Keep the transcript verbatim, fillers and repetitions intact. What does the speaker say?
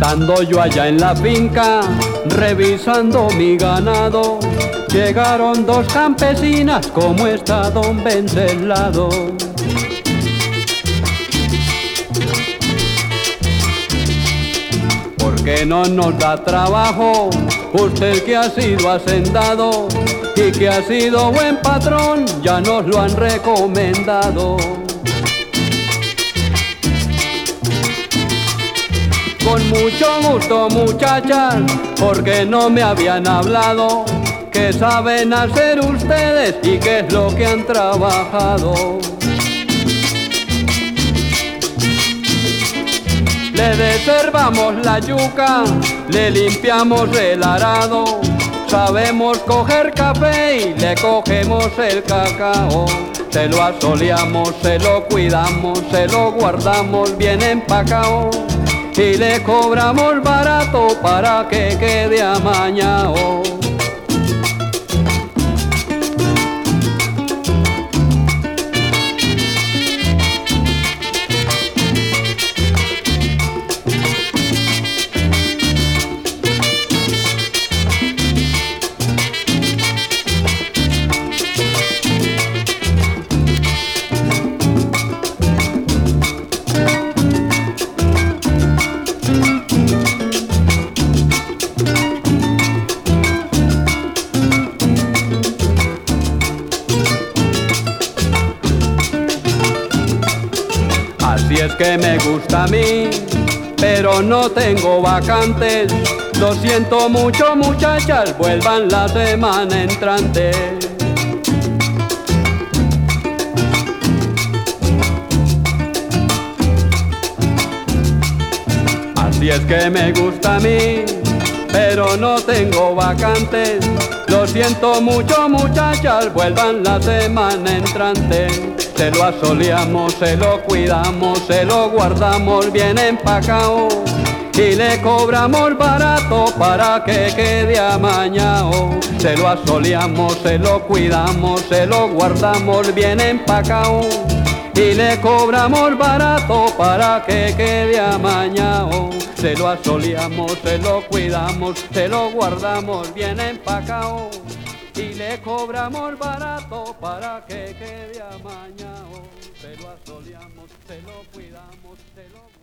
Estando yo allá en la finca, revisando mi ganado, llegaron dos campesinas, ¿cómo está don Venceslao? ¿Por qué no nos da trabajo? Usted que ha sido hacendado y que ha sido buen patrón, ya nos lo han recomendado. Con mucho gusto, muchachas, porque no me habían hablado qué saben hacer ustedes y qué es lo que han trabajado. Le deservamos la yuca, le limpiamos el arado, sabemos coger café y le cogemos el cacao. Se lo asoleamos, se lo cuidamos, se lo guardamos bien empacao y le cobramos barato para que quede amañao. Así es que me gusta a mí, pero no tengo vacantes. Lo siento mucho, muchachas, vuelvan la semana entrante. Así es que me gusta a mí, pero no tengo vacantes. Lo siento mucho, muchachas, vuelvan la semana entrante. Se lo asoleamos, se lo cuidamos, se lo guardamos bien empacao y le cobramos barato para que quede amañao. Se lo asoleamos, se lo cuidamos, se lo guardamos bien empacao y le cobramos barato para que quede amañao. Se lo asoleamos, se lo cuidamos, se lo guardamos bien empacao y le cobramos barato para que quede amañao. Se lo asoleamos, se lo cuidamos, se lo